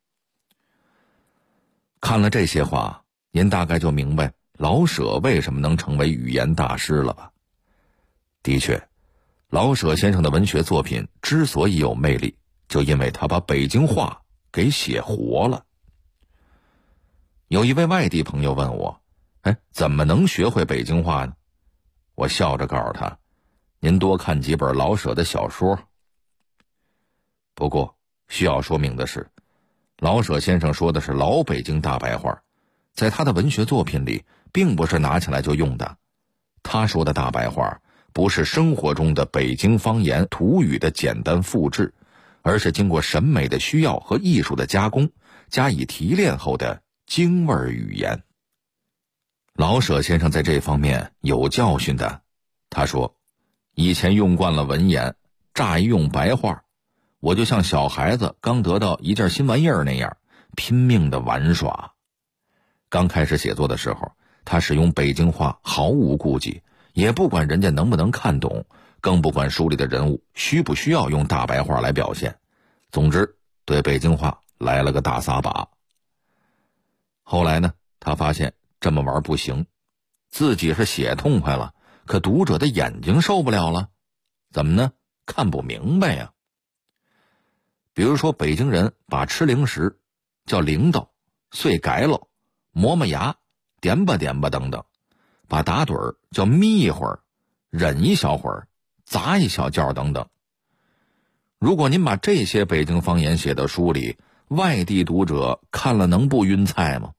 Speaker 7: 看了这些话，您大概就明白老舍为什么能成为语言大师了吧？的确，老舍先生的文学作品之所以有魅力，就因为他把北京话给写活了。有一位外地朋友问我，怎么能学会北京话呢？我笑着告诉他，您多看几本老舍的小说。不过需要说明的是，老舍先生说的是老北京大白话，在他的文学作品里并不是拿起来就用的。他说的大白话不是生活中的北京方言土语的简单复制，而是经过审美的需要和艺术的加工，加以提炼后的京味语言。老舍先生在这方面有教训的。他说，以前用惯了文言，乍一用白话，我就像小孩子刚得到一件新玩意儿那样，拼命的玩耍。刚开始写作的时候，他使用北京话毫无顾忌，也不管人家能不能看懂，更不管书里的人物需不需要用大白话来表现。总之，对北京话来了个大撒把。后来呢，他发现这么玩不行，自己是写痛快了，可读者的眼睛受不了了。怎么呢？看不明白呀。比如说，北京人把吃零食叫铃铛、碎改喽、磨磨牙、点吧点吧等等，把打盹儿叫眯一会儿、忍一小会儿、砸一小觉等等。如果您把这些北京方言写到书里，外地读者看了能不晕菜吗？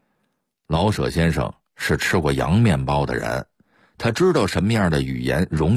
Speaker 7: 老舍先生是吃过洋面包的人，他知道什么样的语言容易